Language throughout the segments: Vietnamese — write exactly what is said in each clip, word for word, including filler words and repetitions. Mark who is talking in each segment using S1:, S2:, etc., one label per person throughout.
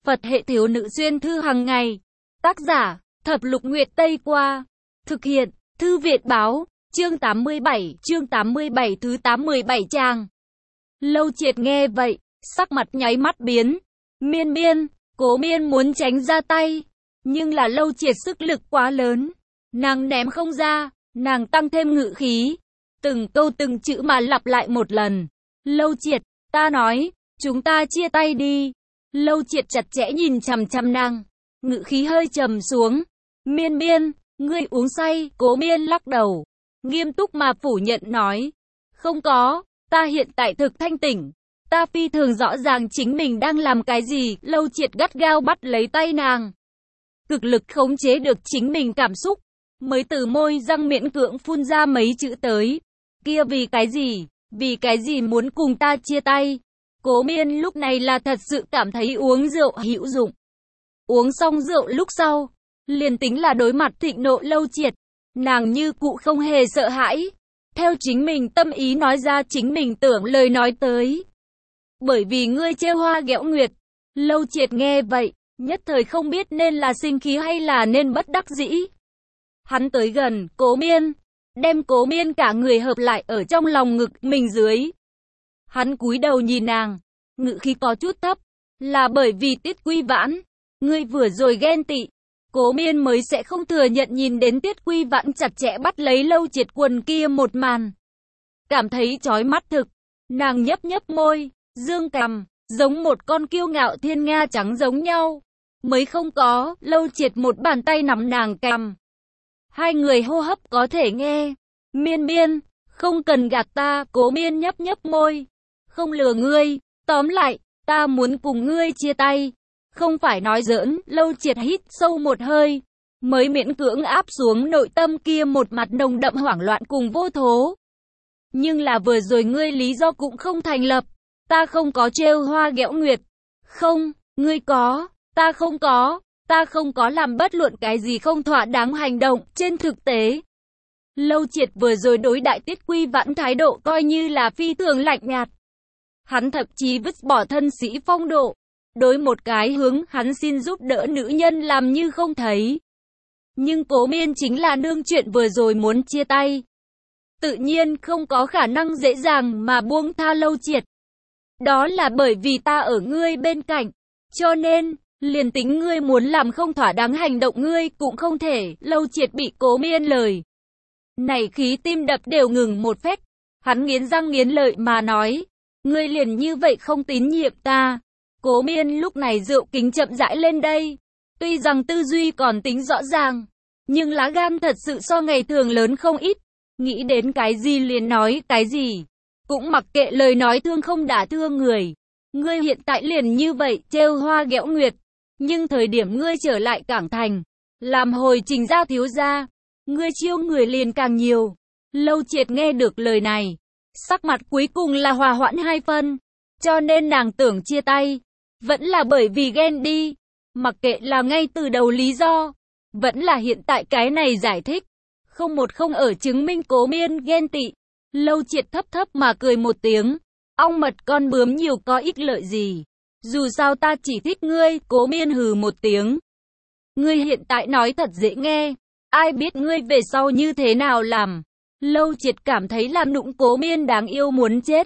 S1: Phật hệ thiếu nữ xuyên thư hàng ngày. Tác giả, Thập Lục Nguyệt Tây Qua. Thực hiện, Thư Viện Báo, chương tám mươi bảy, chương tám mươi bảy thứ tám mươi bảy trang. Lâu Triệt nghe vậy, sắc mặt nháy mắt biến. Miên miên, Cố Miên muốn tránh ra tay, nhưng là Lâu Triệt sức lực quá lớn. Nàng ném không ra, nàng tăng thêm ngự khí. Từng câu từng chữ mà lặp lại một lần. Lâu Triệt, ta nói, chúng ta chia tay đi. Lâu Triệt chặt chẽ nhìn chằm chằm nàng, ngự khí hơi trầm xuống. Miên miên, ngươi uống say. Cố Miên lắc đầu, nghiêm túc mà phủ nhận nói. Không có, ta hiện tại thực thanh tỉnh. Ta phi thường rõ ràng chính mình đang làm cái gì. Lâu Triệt gắt gao bắt lấy tay nàng, cực lực khống chế được chính mình cảm xúc, mới từ môi răng miễn cưỡng phun ra mấy chữ tới. Kia vì cái gì, vì cái gì muốn cùng ta chia tay? Cố Miên lúc này là thật sự cảm thấy uống rượu hữu dụng. Uống xong rượu lúc sau, liền tính là đối mặt thịnh nộ Lâu Triệt, nàng như cụ không hề sợ hãi, theo chính mình tâm ý nói ra chính mình tưởng lời nói tới. Bởi vì ngươi trêu hoa ghẹo nguyệt. Lâu Triệt nghe vậy, nhất thời không biết nên là sinh khí hay là nên bất đắc dĩ. Hắn tới gần Cố Miên, đem Cố Miên cả người hợp lại ở trong lòng ngực mình dưới. Hắn cúi đầu nhìn nàng, ngự khí có chút thấp, là bởi vì Tiết Quy Vãn, ngươi vừa rồi ghen tị. Cố Miên mới sẽ không thừa nhận nhìn đến Tiết Quy Vãn chặt chẽ bắt lấy Lâu Triệt quần kia một màn. Cảm thấy chói mắt thực, nàng nhấp nhấp môi, dương cằm, giống một con kiêu ngạo thiên nga trắng giống nhau. Mới không có. Lâu Triệt một bàn tay nắm nàng cằm. Hai người hô hấp có thể nghe. Miên miên, không cần gạt ta. Cố Miên nhấp nhấp môi, không lừa ngươi, tóm lại, ta muốn cùng ngươi chia tay. Không phải nói giỡn. Lâu Triệt hít sâu một hơi, mới miễn cưỡng áp xuống nội tâm kia một mặt nồng đậm hoảng loạn cùng vô thố. Nhưng là vừa rồi ngươi lý do cũng không thành lập. Ta không có trêu hoa ghẹo nguyệt. Không, ngươi có. Ta không có. Ta không có làm bất luận cái gì không thỏa đáng hành động. Trên thực tế, Lâu Triệt vừa rồi đối đại Tiết Quy Vãn thái độ coi như là phi thường lạnh nhạt. Hắn thậm chí vứt bỏ thân sĩ phong độ, đối một cái hướng hắn xin giúp đỡ nữ nhân làm như không thấy. Nhưng Cố Miên chính là nương chuyện vừa rồi muốn chia tay, tự nhiên không có khả năng dễ dàng mà buông tha Lâu Triệt. Đó là bởi vì ta ở ngươi bên cạnh, cho nên, liền tính ngươi muốn làm không thỏa đáng hành động ngươi cũng không thể. Lâu Triệt bị Cố Miên lời này khí tim đập đều ngừng một phách. Hắn nghiến răng nghiến lợi mà nói, ngươi liền như vậy không tín nhiệm ta. Cố Miên lúc này rượu kính chậm rãi lên đây. Tuy rằng tư duy còn tính rõ ràng, nhưng lá gan thật sự so ngày thường lớn không ít. Nghĩ đến cái gì liền nói cái gì, cũng mặc kệ lời nói thương không đả thương người. Ngươi hiện tại liền như vậy trêu hoa ghẹo nguyệt, nhưng thời điểm ngươi trở lại Cảng Thành, làm hồi Trình gia thiếu gia, ngươi chiêu người liền càng nhiều. Lâu Triệt nghe được lời này, sắc mặt cuối cùng là hòa hoãn hai phân. Cho nên nàng tưởng chia tay, vẫn là bởi vì ghen đi. Mặc kệ là ngay từ đầu lý do, vẫn là hiện tại cái này giải thích, không một không ở chứng minh Cố Miên ghen tị. Lâu Triệt thấp thấp mà cười một tiếng. Ong mật con bướm nhiều có ích lợi gì? Dù sao ta chỉ thích ngươi. Cố Miên hừ một tiếng. Ngươi hiện tại nói thật dễ nghe, ai biết ngươi về sau như thế nào làm. Lâu Triệt cảm thấy làm nũng Cố Miên đáng yêu muốn chết.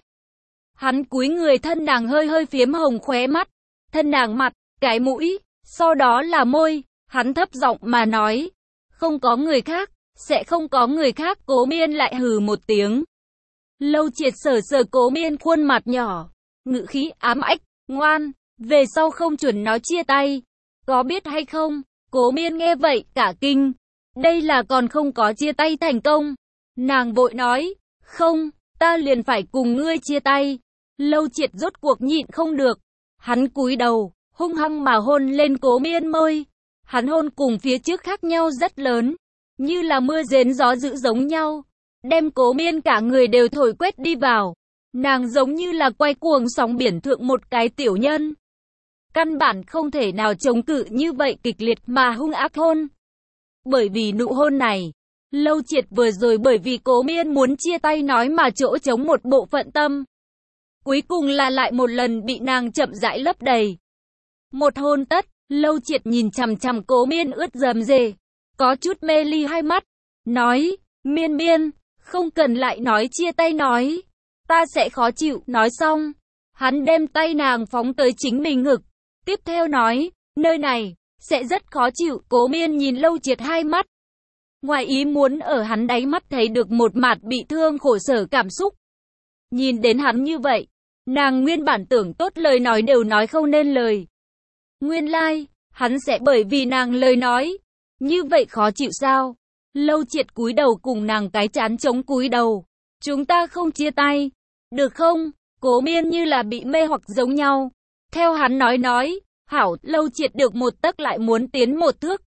S1: Hắn cúi người thân nàng hơi hơi phiếm hồng khóe mắt, thân nàng mặt, cái mũi, sau đó là môi. Hắn thấp giọng mà nói, không có người khác, sẽ không có người khác. Cố Miên lại hừ một tiếng. Lâu Triệt sờ sờ Cố Miên khuôn mặt nhỏ, ngự khí ám ách, ngoan, về sau không chuẩn nói chia tay, có biết hay không? Cố Miên nghe vậy cả kinh, đây là còn không có chia tay thành công. Nàng vội nói, không, ta liền phải cùng ngươi chia tay. Lâu Triệt rốt cuộc nhịn không được, hắn cúi đầu, hung hăng mà hôn lên Cố Miên môi. Hắn hôn cùng phía trước khác nhau rất lớn, như là mưa rền gió dữ giống nhau, đem Cố Miên cả người đều thổi quét đi vào. Nàng giống như là quay cuồng sóng biển thượng một cái tiểu nhân, căn bản không thể nào chống cự như vậy kịch liệt mà hung ác hôn. Bởi vì nụ hôn này, Lâu Triệt vừa rồi bởi vì Cố Miên muốn chia tay nói mà chỗ trống một bộ phận tâm, cuối cùng là lại một lần bị nàng chậm rãi lấp đầy. Một hôn tất, Lâu Triệt nhìn chằm chằm Cố Miên ướt rầm rề, có chút mê ly hai mắt, nói, Miên Miên, không cần lại nói chia tay nói, ta sẽ khó chịu, nói xong, hắn đem tay nàng phóng tới chính mình ngực, tiếp theo nói, nơi này, sẽ rất khó chịu, Cố Miên nhìn Lâu Triệt hai mắt, ngoài ý muốn ở hắn đáy mắt thấy được một mặt bị thương khổ sở cảm xúc, nhìn đến hắn như vậy, nàng nguyên bản tưởng tốt lời nói đều nói không nên lời. Nguyên lai, like, hắn sẽ bởi vì nàng lời nói, như vậy khó chịu sao? Lâu Triệt cúi đầu cùng nàng cái chán chống cúi đầu. Chúng ta không chia tay, được không? Cố Miên như là bị mê hoặc giống nhau. Theo hắn nói nói, hảo, Lâu Triệt được một tấc lại muốn tiến một thước.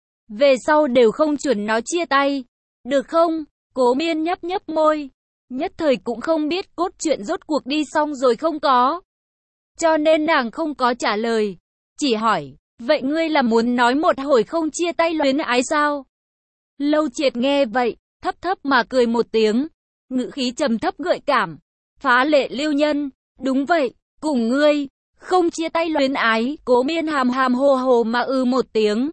S1: Về sau đều không chuẩn nó chia tay, được không? Cố Miên nhấp nhấp môi. Nhất thời cũng không biết cốt truyện rốt cuộc đi xong rồi không có. Cho nên nàng không có trả lời. Chỉ hỏi, vậy ngươi là muốn nói một hồi không chia tay luyến ái sao? Lâu Triệt nghe vậy, thấp thấp mà cười một tiếng, ngữ khí trầm thấp gợi cảm, phá lệ lưu nhân, đúng vậy, cùng ngươi, không chia tay luyến ái, Cố Miên hàm hàm hồ hồ mà ư một tiếng.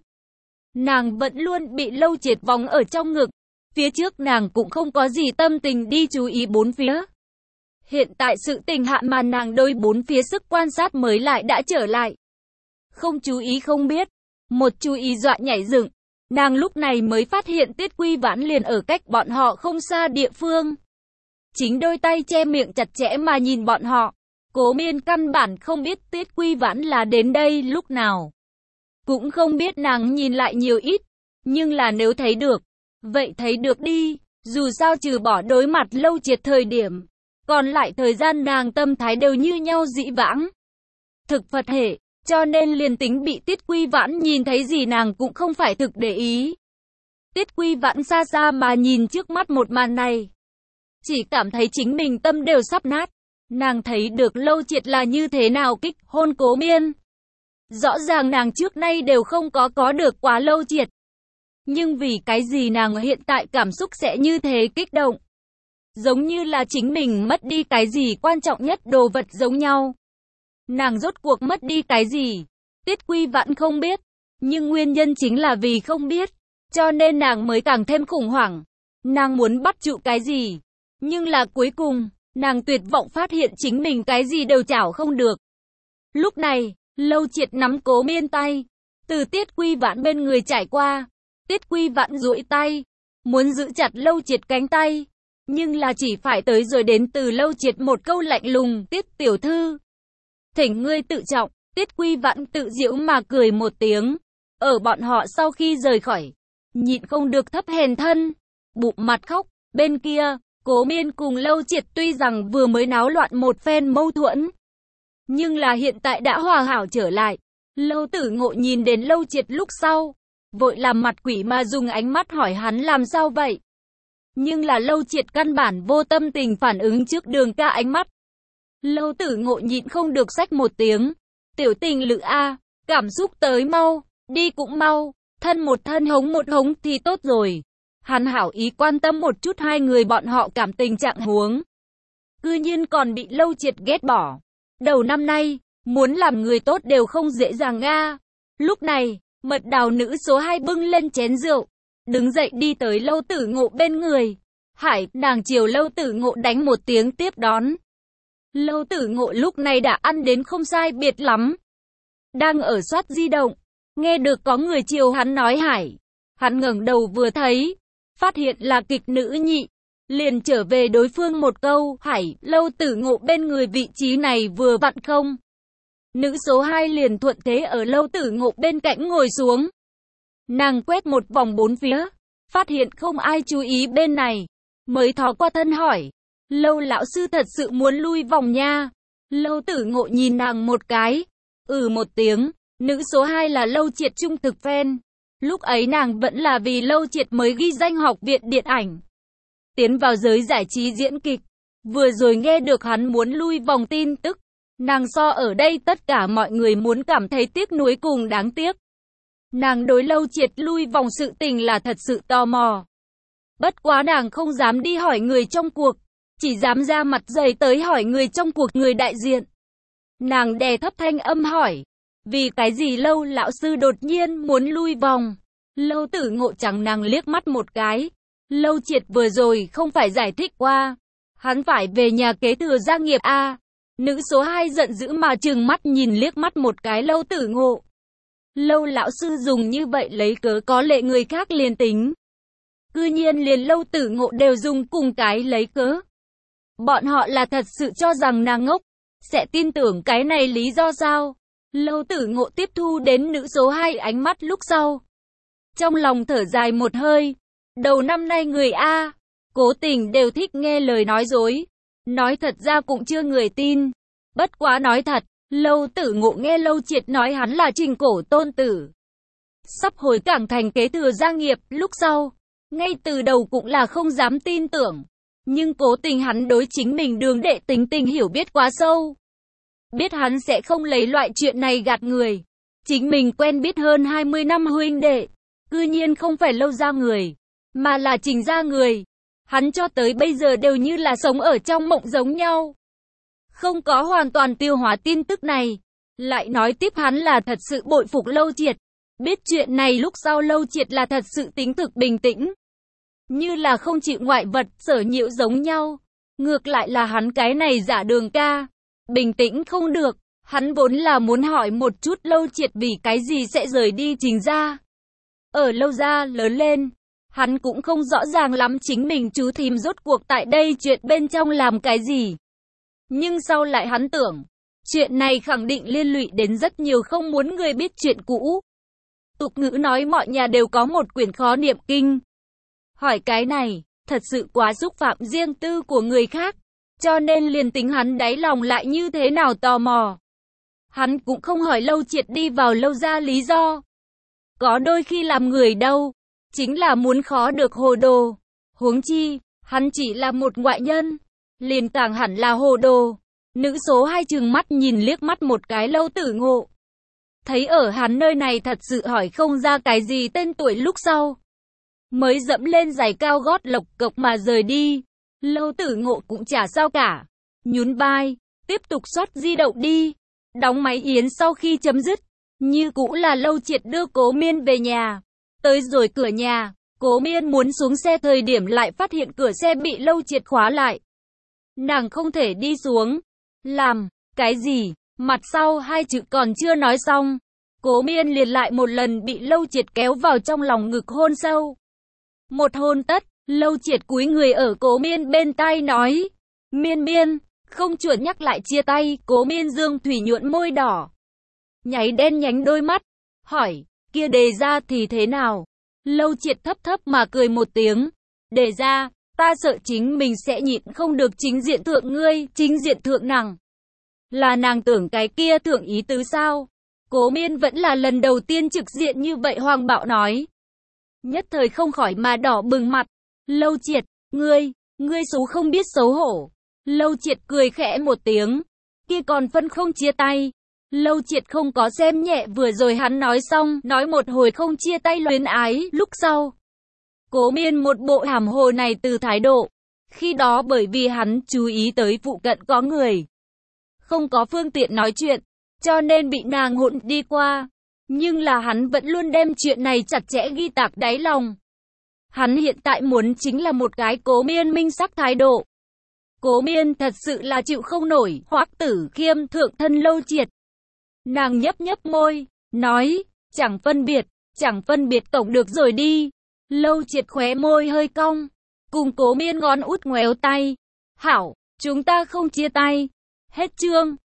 S1: Nàng vẫn luôn bị Lâu Triệt vòng ở trong ngực, phía trước nàng cũng không có gì tâm tình đi chú ý bốn phía. Hiện tại sự tình hạn mà nàng đôi bốn phía sức quan sát mới lại đã trở lại. Không chú ý không biết, một chú ý dọa nhảy dựng, nàng lúc này mới phát hiện Tiết Quy Vãn liền ở cách bọn họ không xa địa phương. Chính đôi tay che miệng chặt chẽ mà nhìn bọn họ, Cố Miên căn bản không biết Tiết Quy Vãn là đến đây lúc nào. Cũng không biết nàng nhìn lại nhiều ít, nhưng là nếu thấy được, vậy thấy được đi, dù sao trừ bỏ đối mặt Lâu Triệt thời điểm, còn lại thời gian nàng tâm thái đều như nhau dĩ vãng. Thực Phật hệ. Cho nên liền tính bị Tiết Quy Vãn nhìn thấy gì nàng cũng không phải thực để ý. Tiết Quy Vãn xa xa mà nhìn trước mắt một màn này, chỉ cảm thấy chính mình tâm đều sắp nát. Nàng thấy được Lâu Triệt là như thế nào kích hôn Cố Miên. Rõ ràng nàng trước nay đều không có có được quá Lâu Triệt. Nhưng vì cái gì nàng hiện tại cảm xúc sẽ như thế kích động. Giống như là chính mình mất đi cái gì quan trọng nhất đồ vật giống nhau. Nàng rốt cuộc mất đi cái gì? Tiết Quy Vãn không biết. Nhưng nguyên nhân chính là vì không biết. Cho nên nàng mới càng thêm khủng hoảng. Nàng muốn bắt trụ cái gì? Nhưng là cuối cùng, nàng tuyệt vọng phát hiện chính mình cái gì đều chảo không được. Lúc này, Lâu Triệt nắm Cố Miên tay. Từ Tiết Quy Vãn bên người trải qua. Tiết Quy Vãn duỗi tay. Muốn giữ chặt Lâu Triệt cánh tay. Nhưng là chỉ phải tới rồi đến từ Lâu Triệt một câu lạnh lùng. Tiết tiểu thư. Thỉnh ngươi tự trọng, Tiết Quy Vãn tự giễu mà cười một tiếng. Ở bọn họ sau khi rời khỏi, nhịn không được thấp hèn thân, bụng mặt khóc. Bên kia, Cố Miên cùng Lâu Triệt tuy rằng vừa mới náo loạn một phen mâu thuẫn, nhưng là hiện tại đã hòa hảo trở lại. Lâu Tử Ngộ nhìn đến Lâu Triệt lúc sau, vội làm mặt quỷ mà dùng ánh mắt hỏi hắn làm sao vậy. Nhưng là Lâu Triệt căn bản vô tâm tình phản ứng trước Đường Ca ánh mắt. Lâu Tử Ngộ nhịn không được xách một tiếng. Tiểu tình lự a, cảm xúc tới mau, đi cũng mau, thân một thân hống một hống thì tốt rồi. Hắn hảo ý quan tâm một chút hai người bọn họ cảm tình trạng huống. Cư nhiên còn bị Lâu Triệt ghét bỏ. Đầu năm nay, muốn làm người tốt đều không dễ dàng a. Lúc này, Mật Đào nữ số hai bưng lên chén rượu, đứng dậy đi tới Lâu Tử Ngộ bên người. Hải, nàng chiều Lâu Tử Ngộ đánh một tiếng tiếp đón. Lâu Tử Ngộ lúc này đã ăn đến không sai biệt lắm. Đang ở soát di động, nghe được có người chiều hắn nói Hải. Hắn ngẩng đầu vừa thấy, phát hiện là kịch nữ nhị. Liền trở về đối phương một câu, Hải, Lâu Tử Ngộ bên người vị trí này vừa vặn không. Nữ số hai liền thuận thế ở Lâu Tử Ngộ bên cạnh ngồi xuống. Nàng quét một vòng bốn phía, phát hiện không ai chú ý bên này, mới thò qua thân hỏi. Lâu lão sư thật sự muốn lui vòng nha. Lâu Tử Ngộ nhìn nàng một cái, ừ một tiếng. Nữ số hai là Lâu Triệt trung thực fan. Lúc ấy nàng vẫn là vì Lâu Triệt mới ghi danh học viện điện ảnh, tiến vào giới giải trí diễn kịch. Vừa rồi nghe được hắn muốn lui vòng tin tức, nàng so ở đây tất cả mọi người muốn cảm thấy tiếc nuối cùng đáng tiếc. Nàng đối Lâu Triệt lui vòng sự tình là thật sự tò mò. Bất quá nàng không dám đi hỏi người trong cuộc, chỉ dám ra mặt dày tới hỏi người trong cuộc người đại diện. Nàng đè thấp thanh âm hỏi, Vì cái gì Lâu lão sư đột nhiên muốn lui vòng? Lâu Tử Ngộ chẳng nàng liếc mắt một cái. Lâu Triệt vừa rồi không phải giải thích qua. Hắn phải về nhà kế thừa gia nghiệp a à? Nữ số hai giận dữ mà trừng mắt nhìn liếc mắt một cái Lâu Tử Ngộ. Lâu lão sư dùng như vậy lấy cớ có lệ người khác liền tính. Cư nhiên liền Lâu Tử Ngộ đều dùng cùng cái lấy cớ. Bọn họ là thật sự cho rằng nàng ngốc, sẽ tin tưởng cái này lý do sao? Lâu Tử Ngộ tiếp thu đến nữ số hai ánh mắt lúc sau. Trong lòng thở dài một hơi. Đầu năm nay người A, cố tình đều thích nghe lời nói dối. Nói thật ra cũng chưa người tin. Bất quá nói thật, Lâu Tử Ngộ nghe Lâu Triệt nói hắn là Trình Cổ tôn tử. Sắp hồi cảng thành kế thừa gia nghiệp lúc sau. Ngay từ đầu cũng là không dám tin tưởng. Nhưng cố tình hắn đối chính mình Đường đệ tính tình hiểu biết quá sâu. Biết hắn sẽ không lấy loại chuyện này gạt người. Chính mình quen biết hơn hai mươi năm huynh đệ. Cư nhiên không phải Lâu gia người, mà là Trình gia người. Hắn cho tới bây giờ đều như là sống ở trong mộng giống nhau. Không có hoàn toàn tiêu hóa tin tức này. Lại nói tiếp hắn là thật sự bội phục Lâu Triệt. Biết chuyện này lúc sau Lâu Triệt là thật sự tính thực bình tĩnh. Như là không chịu ngoại vật sở nhiễu giống nhau. Ngược lại là hắn cái này giả Đường ca. Bình tĩnh không được. Hắn vốn là muốn hỏi một chút Lâu Triệt vì cái gì sẽ rời đi Trình gia. Ở Lâu gia lớn lên. Hắn cũng không rõ ràng lắm chính mình chú thím rốt cuộc tại đây chuyện bên trong làm cái gì. Nhưng sau lại hắn tưởng. Chuyện này khẳng định liên lụy đến rất nhiều không muốn người biết chuyện cũ. Tục ngữ nói mọi nhà đều có một quyển khó niệm kinh. Hỏi cái này, thật sự quá xúc phạm riêng tư của người khác. Cho nên liền tính hắn đáy lòng lại như thế nào tò mò. Hắn cũng không hỏi Lâu Triệt đi vào Lâu gia lý do. Có đôi khi làm người đâu, chính là muốn khó được hồ đồ. Huống chi, hắn chỉ là một ngoại nhân. Liền càng hẳn là hồ đồ. Nữ số hai trừng mắt nhìn liếc mắt một cái Lâu Tử Ngộ. Thấy ở hắn nơi này thật sự hỏi không ra cái gì tên tuổi lúc sau. Mới dẫm lên giày cao gót lộc cộc mà rời đi. Lâu Tử Ngộ cũng chả sao cả. Nhún vai, tiếp tục soát di động đi. Đóng máy yến sau khi chấm dứt. Như cũ là Lâu Triệt đưa Cố Miên về nhà. Tới rồi cửa nhà, Cố Miên muốn xuống xe thời điểm lại phát hiện cửa xe bị Lâu Triệt khóa lại. Nàng không thể đi xuống. Làm, cái gì? Mặt sau hai chữ còn chưa nói xong. Cố Miên liền lại một lần bị Lâu Triệt kéo vào trong lòng ngực hôn sâu. Một hôn tất, Lâu Triệt cúi người ở Cố Miên bên tai nói. Miên Miên, không chuẩn nhắc lại chia tay. Cố Miên dương thủy nhuận môi đỏ. Nháy đen nhánh đôi mắt. Hỏi, kia đề ra thì thế nào? Lâu Triệt thấp thấp mà cười một tiếng. Đề ra, ta sợ chính mình sẽ nhịn không được chính diện thượng ngươi, chính diện thượng nàng. Là nàng tưởng cái kia thượng ý tứ sao? Cố Miên vẫn là lần đầu tiên trực diện như vậy Hoàng Bạo nói. Nhất thời không khỏi mà đỏ bừng mặt. Lâu Triệt, ngươi, ngươi xấu không biết xấu hổ. Lâu Triệt cười khẽ một tiếng. Kia còn phân không chia tay. Lâu Triệt không có xem nhẹ vừa rồi hắn nói xong, nói một hồi không chia tay luyến ái, lúc sau. Cố Miên một bộ hàm hồ này từ thái độ. Khi đó bởi vì hắn chú ý tới phụ cận có người. Không có phương tiện nói chuyện, cho nên bị nàng hụn đi qua. Nhưng là hắn vẫn luôn đem chuyện này chặt chẽ ghi tạc đáy lòng. Hắn hiện tại muốn chính là một cái Cố Miên minh sắc thái độ. Cố Miên thật sự là chịu không nổi, Hoắc Tử Khiêm thượng thân Lâu Triệt. Nàng nhấp nhấp môi, nói, chẳng phân biệt, chẳng phân biệt tổng được rồi đi. Lâu Triệt khóe môi hơi cong, cùng Cố Miên ngón út ngoéo tay. Hảo, chúng ta không chia tay. Hết chương.